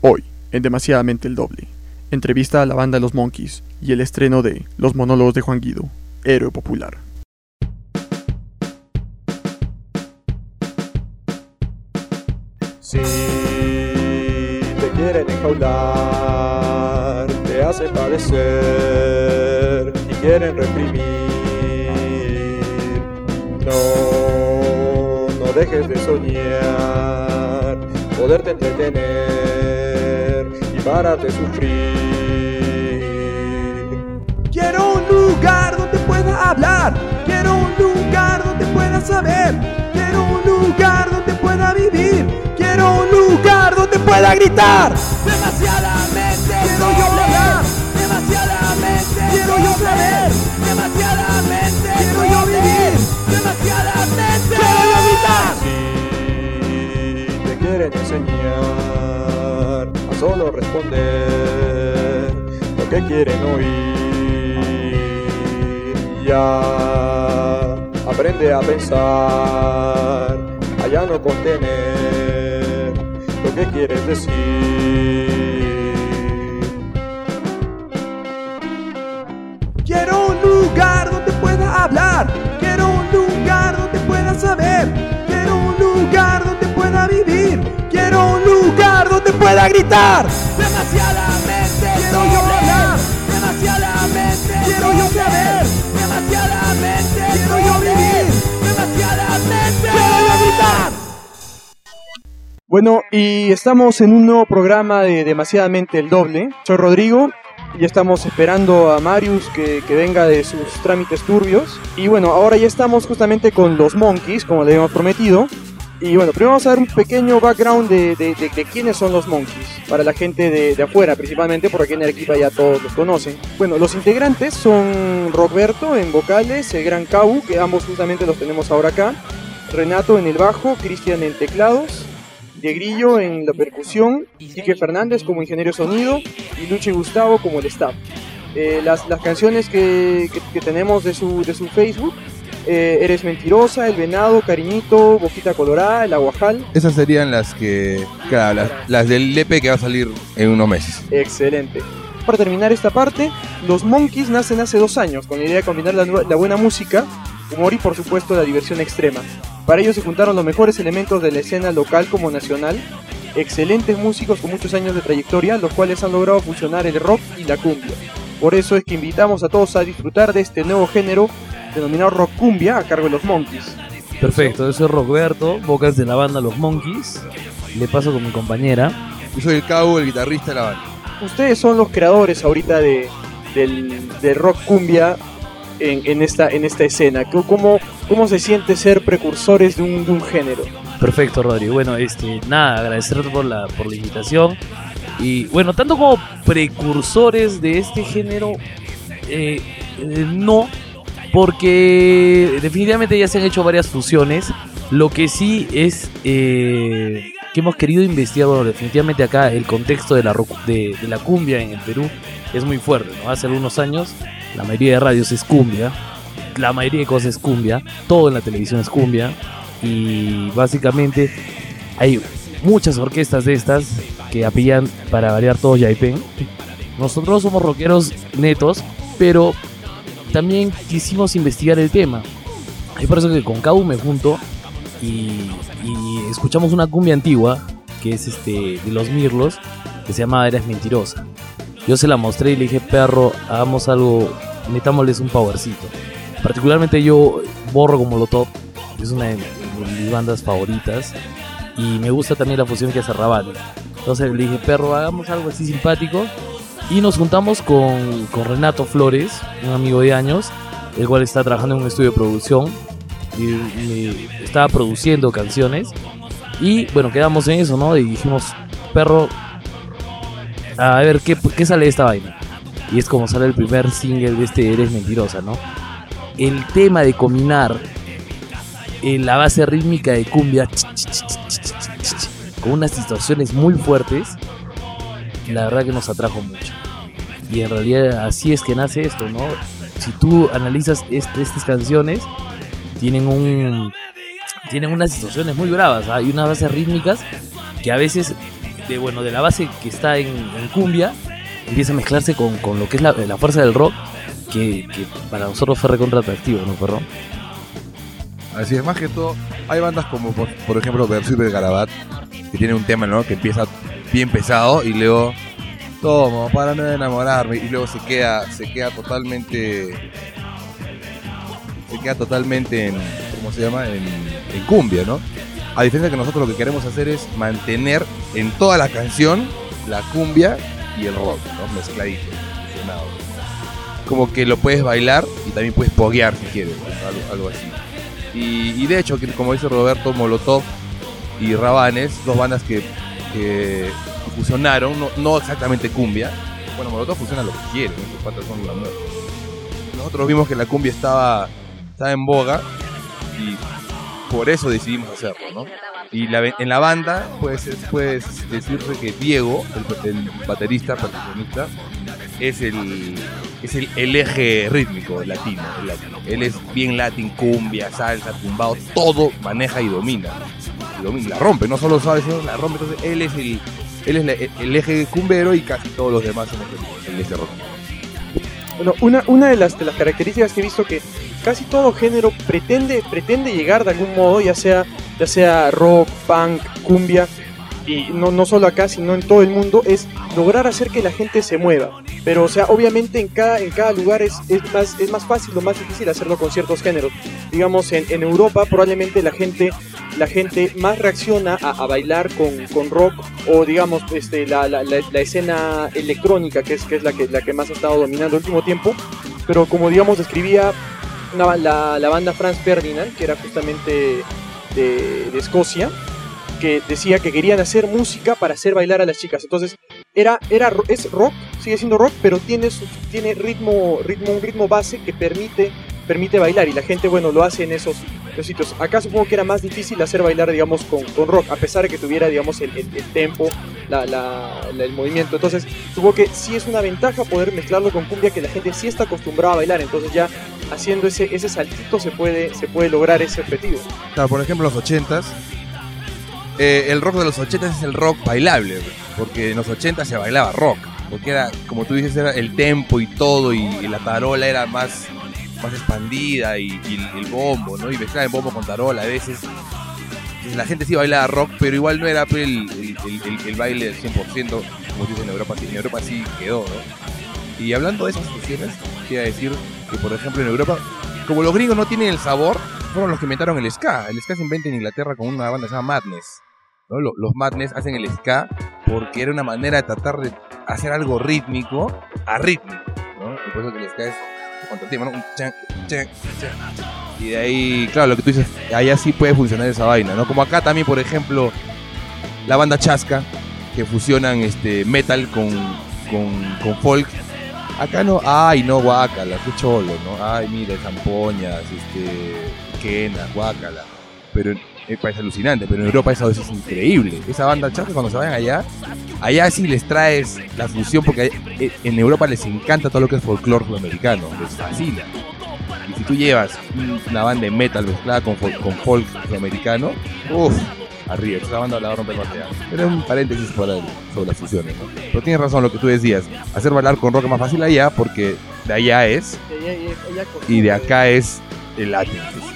Hoy, en Demasiadamente el Doble, entrevista a la banda Los Monkeys y el estreno de Los monólogos de Juan Guido, héroe popular. Si te quieren enjaular, te hacen padecer y quieren reprimir. No dejes de soñar, poderte entretener y parar de sufrir. Quiero un lugar donde pueda hablar, quiero un lugar donde pueda saber, quiero un lugar donde pueda vivir, quiero un lugar donde pueda gritar. Demasiadamente quiero yo hablar, demasiadamente quiero yo saber, demasiadamente quiero yo vivir, demasiadamente quiero yo gritar. Si te quieren enseñar a solo responder lo que quieren oír, ya aprende a pensar, a ya no contener lo que quieres decir. Quiero un lugar donde pueda hablar, quiero un lugar donde pueda saber, quiero un lugar donde pueda vivir, quiero un lugar donde pueda gritar. Demasiadamente quiero yo hablar, demasiadamente quiero yo saber, demasiadamente quiero yo vivir, demasiadamente quiero yo gritar. Bueno, y estamos en un nuevo programa de Demasiadamente el Doble. Soy Rodrigo y estamos esperando a Marius que venga de sus trámites turbios. Y bueno, ahora ya estamos justamente con los Monkeys, como le habíamos prometido. Y bueno, primero vamos a dar un pequeño background de quiénes son los Monkeys, para la gente de afuera principalmente, porque aquí en Arequipa ya todos los conocen. Bueno, los integrantes son Roberto en vocales, el Gran Cau, que ambos justamente los tenemos ahora acá, Renato en el bajo, Cristian en teclados, De Grillo en la percusión, Quique Fernández como ingeniero de sonido y Lucho y Gustavo como el staff. Las canciones que tenemos de su Facebook: Eres Mentirosa, El Venado, Cariñito, Boquita Colorada, El Aguajal. Esas serían las que, claro, las del EP que va a salir en unos meses. Excelente. Para terminar esta parte, los Monkeys nacen hace 2 años con la idea de combinar la buena música, humor y por supuesto la diversión extrema. Para ello se juntaron los mejores elementos de la escena local como nacional, excelentes músicos con muchos años de trayectoria, los cuales han logrado fusionar el rock y la cumbia. Por eso es que invitamos a todos a disfrutar de este nuevo género denominado rock cumbia a cargo de los Monkeys. Perfecto, yo soy Roberto, vocals de la banda Los Monkeys. Le paso con mi compañera. Yo soy el Cabo, el guitarrista de la banda. Ustedes son los creadores ahorita del rock cumbia en esta escena. ¿Cómo se siente ser precursores de un género? Perfecto, Rodrigo. Bueno, nada, agradecerte por la invitación. Y bueno, tanto como precursores de este género, no, porque definitivamente ya se han hecho varias fusiones. Lo que sí es que hemos querido investigar, bueno, definitivamente acá el contexto de la cumbia en el Perú es muy fuerte, ¿no? Hace algunos años la mayoría de radios es cumbia, la mayoría de cosas es cumbia, todo en la televisión es cumbia, y básicamente hay muchas orquestas de estas que apellan, para variar, todos yaipen. Nosotros somos rockeros netos, pero también quisimos investigar el tema. Es por eso que con Cabo me junto y escuchamos una cumbia antigua que es de los Mirlos, que se llama Eres Mentirosa. Yo se la mostré y le dije: perro, hagamos algo, metámosles un powercito. Particularmente yo borro como Molotov, es una de mis bandas favoritas, y me gusta también la fusión que hace Rabani. Entonces le dije: perro, hagamos algo así simpático. Y nos juntamos con Renato Flores, un amigo de años, el cual está trabajando en un estudio de producción y estaba produciendo canciones. Y bueno, quedamos en eso, ¿no? Y dijimos: perro, a ver qué sale de esta vaina. Y es como sale el primer single de Eres Mentirosa, ¿no? El tema de combinar la base rítmica de cumbia con unas distorsiones muy fuertes, la verdad que nos atrajo mucho. Y en realidad así es que nace esto, ¿no? Si tú analizas estas canciones, tienen unas distorsiones muy bravas, hay unas bases rítmicas que a veces de la base que está en cumbia, empieza a mezclarse con lo que es la fuerza del rock, que para nosotros fue recontra atractivo, ¿no, perro? Así es, más que todo, hay bandas como, por ejemplo, Versus Garabat, que tiene un tema, ¿no?, que empieza bien pesado y luego, tomo, para no enamorarme, y luego se queda totalmente en, ¿cómo se llama?, en cumbia, ¿no? A diferencia que nosotros lo que queremos hacer es mantener en toda la canción la cumbia y el rock, ¿no?, mezcladito, fusionado. Como que lo puedes bailar y también puedes poguear si quieres, ¿no?, algo así. Y de hecho, como dice Roberto, Molotov y Rabanes, dos bandas que fusionaron, no exactamente cumbia. Bueno, Molotov fusiona lo que quiere, ¿no? Sus patas son la muerte. Nosotros vimos que la cumbia estaba en boga y por eso decidimos hacerlo, ¿no? Y en la banda puedes decirse que Diego, el baterista, percusionista, es el eje rítmico latino. Él es bien latin, cumbia, salsa, tumbado, todo maneja y domina. La rompe, no solo sabe, sino la rompe. Entonces él es el eje cumbero y casi todos los demás somos el eje rock. Bueno, una de las características que he visto que casi todo género pretende llegar de algún modo, ya sea rock, punk, cumbia, y no solo acá, sino en todo el mundo, es lograr hacer que la gente se mueva. Pero, o sea, obviamente en cada lugar es más fácil o más difícil hacerlo con ciertos géneros. Digamos, en Europa probablemente la gente más reacciona a bailar con rock, o digamos la escena electrónica, que es la que más ha estado dominando el último tiempo. Pero como digamos describía la banda Franz Ferdinand, que era justamente de Escocia, que decía que querían hacer música para hacer bailar a las chicas. Entonces es rock, sigue siendo rock, pero tiene un ritmo base que permite bailar, y la gente, bueno, lo hace en esos sitios. Acá supongo que era más difícil hacer bailar, digamos, con rock, a pesar de que tuviera, digamos, el tempo, el movimiento. Entonces supongo que sí es una ventaja poder mezclarlo con cumbia, que la gente sí está acostumbrada a bailar. Entonces ya haciendo ese saltito se puede lograr ese objetivo. Claro, por ejemplo, los 80s, el rock de los 80s es el rock bailable, porque en los 80s se bailaba rock, porque era, como tú dices, era el tempo y todo, y la tarola era más expandida, y el bombo, ¿no? Y mezclar el bombo con tarola a veces. Entonces, la gente sí bailaba rock, pero igual no era el baile del 100%, como dicen en Europa. En Europa sí quedó, ¿no? Y hablando de esas fusiones, quiero decir que, por ejemplo, en Europa, como los gringos no tienen el sabor, fueron los que inventaron el ska. El ska se inventa en Inglaterra con una banda que se llama Madness, ¿no? Los Madness hacen el ska porque era una manera de tratar de hacer algo rítmico a ritmo, ¿no? Y por eso que el ska es contratiempo, ¿no? Un chan, chan, chan. Y de ahí, claro, lo que tú dices, allá sí puede funcionar esa vaina, ¿no? Como acá también, por ejemplo, la banda Chasca, que fusionan metal con folk. Acá no, guácala, qué cholo, ¿no? Ay, mira, zampoñas, quenas, guácala. Pero parece alucinante, pero en Europa eso es increíble. Esa banda Chasca, cuando se vayan allá sí les traes la fusión, porque en Europa les encanta todo lo que es folclore sudamericano, les fascina. Y si tú llevas una banda de metal mezclada con folk sudamericano, arriba, esa banda la va a romper más allá. Era un paréntesis sobre las fusiones, ¿no? Pero tienes razón lo que tú decías, hacer bailar con rock es más fácil allá, porque de allá es, y de acá es el latín.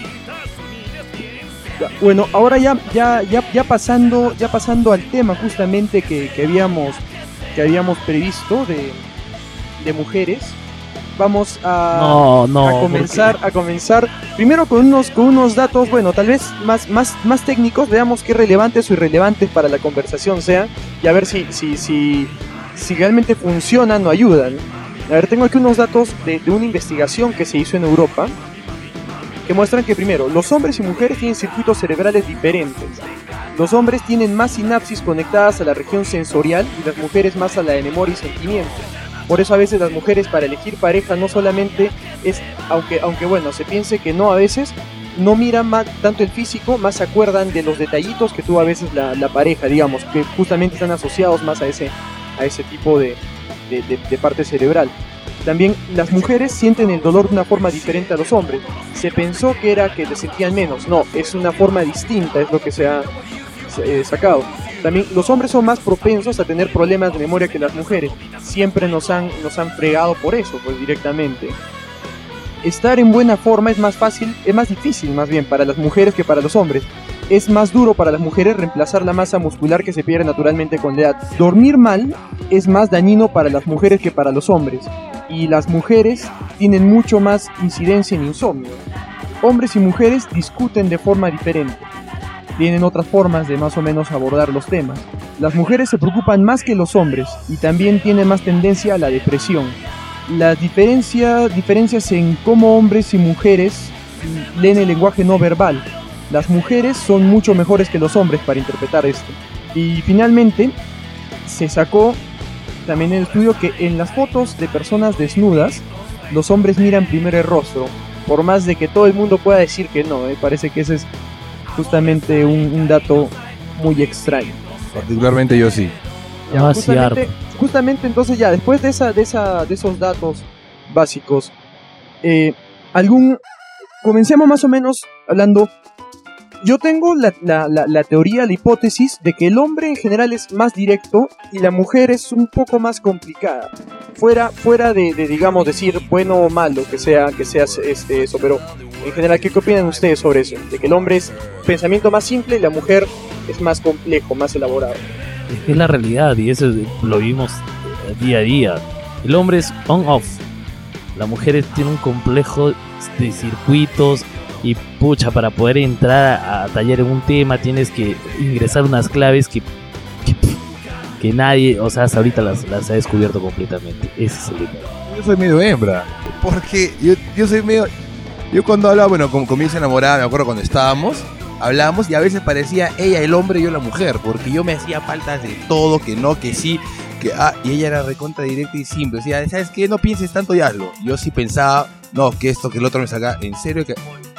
Bueno, ahora ya pasando al tema justamente que habíamos previsto de mujeres, vamos a comenzar primero con unos datos, bueno, tal vez más técnicos. Veamos qué relevantes o irrelevantes para la conversación sean, y a ver si realmente funcionan o ayudan. A ver, tengo aquí unos datos de una investigación que se hizo en Europa, que muestran que, primero, los hombres y mujeres tienen circuitos cerebrales diferentes. Los hombres tienen más sinapsis conectadas a la región sensorial y las mujeres más a la de memoria y sentimiento. Por eso a veces las mujeres, para elegir pareja, no solamente es, aunque bueno, se piense que no, a veces no miran tanto el físico, más se acuerdan de los detallitos que tuvo a veces la pareja, digamos, que justamente están asociados más a ese tipo de parte cerebral. También las mujeres sienten el dolor de una forma diferente a los hombres. Se pensó que era que le sentían menos. No, es una forma distinta, es lo que se ha sacado. También los hombres son más propensos a tener problemas de memoria que las mujeres. Siempre nos han fregado por eso, pues directamente. Estar en buena forma es más difícil más bien para las mujeres que para los hombres. Es más duro para las mujeres reemplazar la masa muscular que se pierde naturalmente con la edad. Dormir mal es más dañino para las mujeres que para los hombres. Y las mujeres tienen mucho más incidencia en insomnio. Hombres y mujeres discuten de forma diferente. Tienen otras formas de más o menos abordar los temas. Las mujeres se preocupan más que los hombres y también tienen más tendencia a la depresión. Las diferencias en cómo hombres y mujeres leen el lenguaje no verbal. Las mujeres son mucho mejores que los hombres para interpretar esto. Y finalmente se sacó también en el estudio que en las fotos de personas desnudas los hombres miran primero el rostro, por más de que todo el mundo pueda decir que no. Parece que ese es justamente un dato muy extraño. Particularmente yo sí. Ya, justamente entonces ya después de esos datos básicos, comencemos más o menos hablando. Yo tengo la teoría, la hipótesis de que el hombre en general es más directo y la mujer es un poco más complicada. Fuera de digamos decir bueno o malo que sea eso, pero en general, ¿qué opinan ustedes sobre eso? De que el hombre es pensamiento más simple y la mujer es más complejo, más elaborado. Es la realidad y eso lo vimos día a día. El hombre es on-off. La mujer tiene un complejo de circuitos y pucha, para poder entrar a tallar en un tema tienes que ingresar unas claves que nadie, o sea, hasta ahorita las ha descubierto completamente. Ese es el tema. Yo soy medio hembra, porque yo soy medio... Yo cuando hablaba, bueno, con mi ex enamorada, me acuerdo cuando hablábamos y a veces parecía ella el hombre y yo la mujer, porque yo me hacía faltas de todo, que no, que sí, y ella era recontra directa y simple. Decía, ¿sabes qué? No pienses tanto y hazlo. Yo sí pensaba, no, que esto, que el otro me saca, en serio, que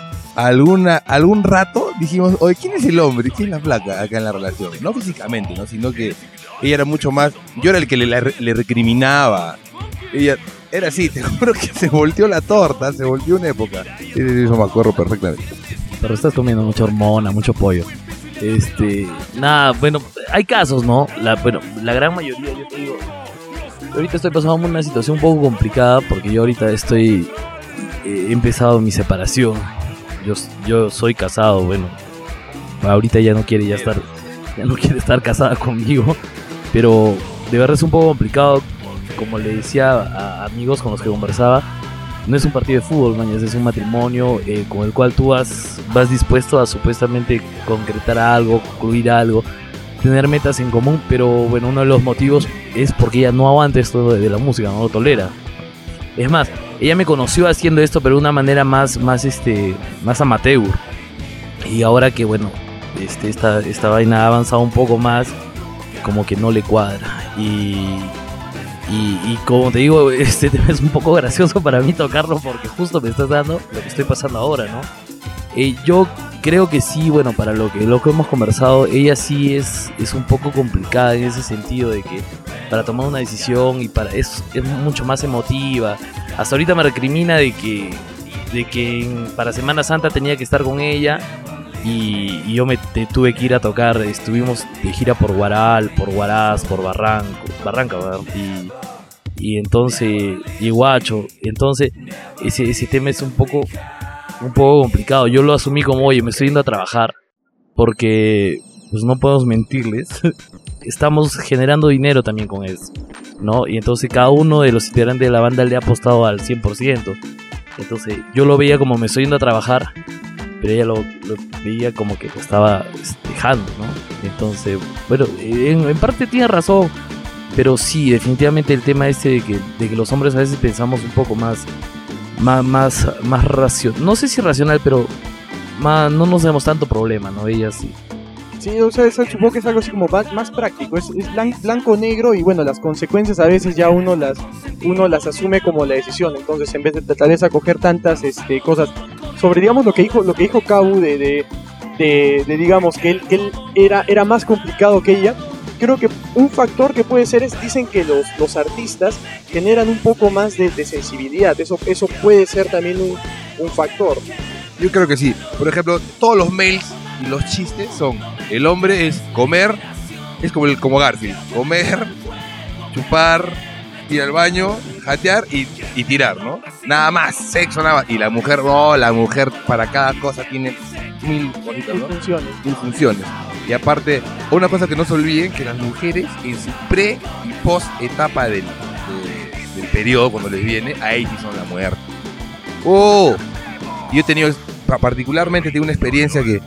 algún rato dijimos, oye, ¿quién es el hombre y quién es la flaca acá en la relación? No físicamente, ¿no? Sino que ella era mucho más, yo era el que le recriminaba. Ella era así, te juro que se volteó la torta, se volteó una época. Eso me acuerdo perfectamente. Pero estás comiendo mucha hormona, mucho pollo. Nada, bueno, hay casos, ¿no? La gran mayoría, yo te digo, ahorita estoy pasando una situación un poco complicada porque yo ahorita he empezado mi separación. Yo soy casado, bueno, ahorita ya no quiere estar casada conmigo, pero de verdad es un poco complicado. Como le decía a amigos con los que conversaba, no es un partido de fútbol, mañana es un matrimonio con el cual tú vas dispuesto a supuestamente concretar algo, concluir algo, tener metas en común, pero bueno, uno de los motivos es porque ella no aguanta esto de la música, no lo tolera. Es más, ella me conoció haciendo esto, pero de una manera más amateur. Y ahora que bueno, esta vaina ha avanzado un poco más, como que no le cuadra. Y como te digo, este tema es un poco gracioso para mí tocarlo porque justo me estás dando lo que estoy pasando ahora, ¿no? Yo creo que sí, bueno, para lo que hemos conversado, ella sí es un poco complicada en ese sentido de que para tomar una decisión y es mucho más emotiva. Hasta ahorita me recrimina de que para Semana Santa tenía que estar con ella y yo tuve que ir a tocar. Estuvimos de gira por Guaral, por Huaraz, por Barranca, ¿verdad? Y entonces, y Huacho. Entonces ese tema es un poco complicado. Yo lo asumí como, oye, me estoy yendo a trabajar porque pues no podemos mentirles. Estamos generando dinero también con eso, ¿no? Y entonces cada uno de los integrantes de la banda le ha apostado al 100%. Entonces yo lo veía como me estoy yendo a trabajar, pero ella lo veía como que lo estaba dejando, ¿no? Entonces, bueno, en parte tiene razón, pero sí, definitivamente el tema de que los hombres a veces pensamos un poco más racional, no sé si racional, pero no nos damos tanto problema, ¿no? Ella sí. Sí, o sea, supongo que es algo así como más práctico, es blanco-negro y bueno, las consecuencias a veces ya uno las asume como la decisión, entonces en vez de tratar de acoger tantas cosas sobre, digamos, lo que dijo Cabu de digamos, que él era más complicado que ella. Creo que un factor que puede ser dicen que los artistas generan un poco más de sensibilidad, eso puede ser también un factor. Yo creo que sí. Por ejemplo, todos los mails y los chistes son: el hombre es comer, es como Garfield. Comer, chupar, ir al baño, jatear y tirar, ¿no? Nada más, sexo, nada más. Y la mujer, la mujer para cada cosa tiene mil bonitas, ¿no? Mil funciones. Y aparte, una cosa que no se olviden, que las mujeres en su pre y post etapa del periodo, cuando les viene, ahí sí son la muerte. Yo he tenido, particularmente tengo una experiencia que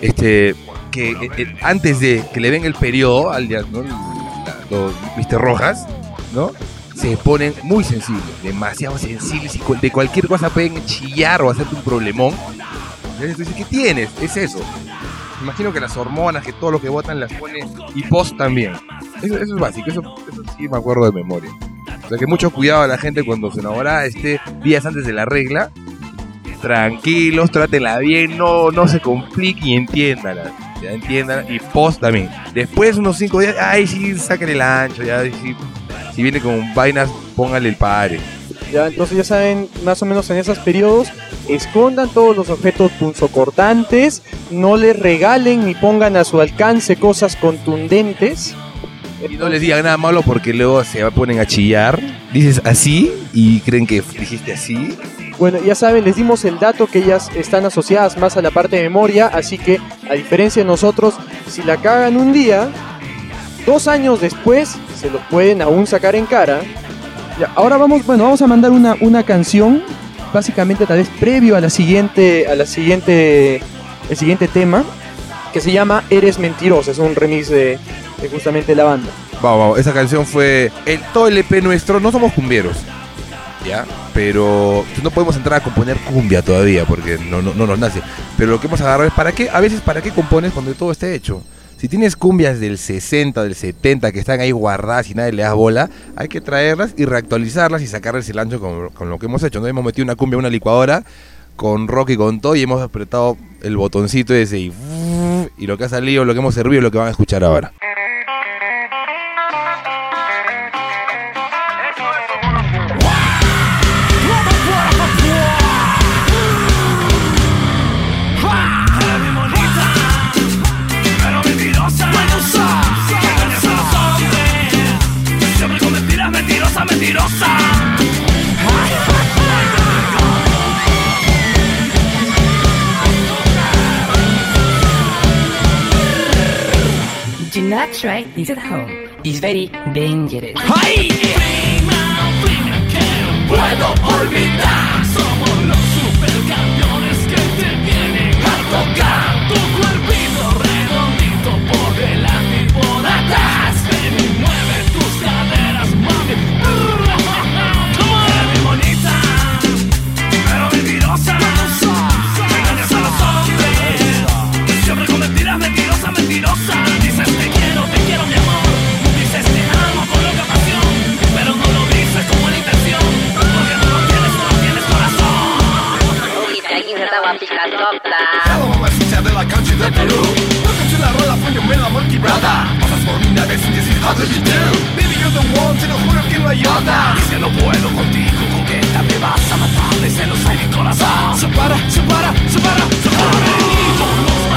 antes de que le venga el periodo, ¿no? Los Mr. Rojas, ¿no? Se ponen muy sensibles, demasiado sensibles, y de cualquier cosa pueden chillar o hacerte un problemón. Entonces tú dices, ¿qué tienes? Es eso. Me imagino que las hormonas, que todo lo que botan las pone, y post también. Eso es básico, eso sí me acuerdo de memoria. O sea que mucho cuidado a la gente cuando se enamora días antes de la regla. Tranquilos, trátenla bien, no se compliquen y entiéndanla. Ya entiendan, y post también. Después unos 5 días, ay sí, sáquenle el ancho, ya sí, si viene con vainas, póngale el padre. Ya, entonces ya saben, más o menos en esos periodos, escondan todos los objetos punzocortantes, no les regalen ni pongan a su alcance cosas contundentes. Y no les digan nada malo porque luego se ponen a chillar. Dices así y creen que dijiste así. Bueno, ya saben, les dimos el dato que ellas están asociadas más a la parte de memoria, así que a diferencia de nosotros, si la cagan un día, 2 años después se los pueden aún sacar en cara. Ya, ahora vamos a mandar una canción, básicamente tal vez previo a el siguiente tema, que se llama Eres Mentirosa, es un remix de justamente la banda. Vamos, esa canción fue todo el EP nuestro, no somos cumbieros, ¿ya? Pero no podemos entrar a componer cumbia todavía porque no nos nace. Pero lo que hemos agarrado es ¿para qué compones cuando todo esté hecho? Si tienes cumbias del 60, del 70 que están ahí guardadas y nadie le da bola, hay que traerlas y reactualizarlas y sacarles el ancho con lo que hemos hecho. ¿No? Hemos metido una cumbia en una licuadora con rock y con todo y hemos apretado el botoncito ese y lo que ha salido, lo que hemos servido es lo que van a escuchar ahora. Mentirosa. Do not try this at home. It's very dangerous. ¡Ay! Que puedo olvidar. Somos los supercampeones que te vienen a tocar. Tu cuerpito redondito por delante y por atrás. Ven y mueve tus caderas, mami. Mentirosa, dices te quiero mi amor, dices te amo con loca pasión, pero no lo dices con buena intención, porque no lo tienes corazón. Dice aquí se estaba picadota. Cada mamacita de la cancha de Perú, welcome to la rola, póngame la monkey brother. Pasas por mi nave sin decir how did you do. Baby you're the one, te lo juro que no hay otra. Y si no puedo contigo, coqueta, me vas a matar, de celos hay mi corazón. Separa.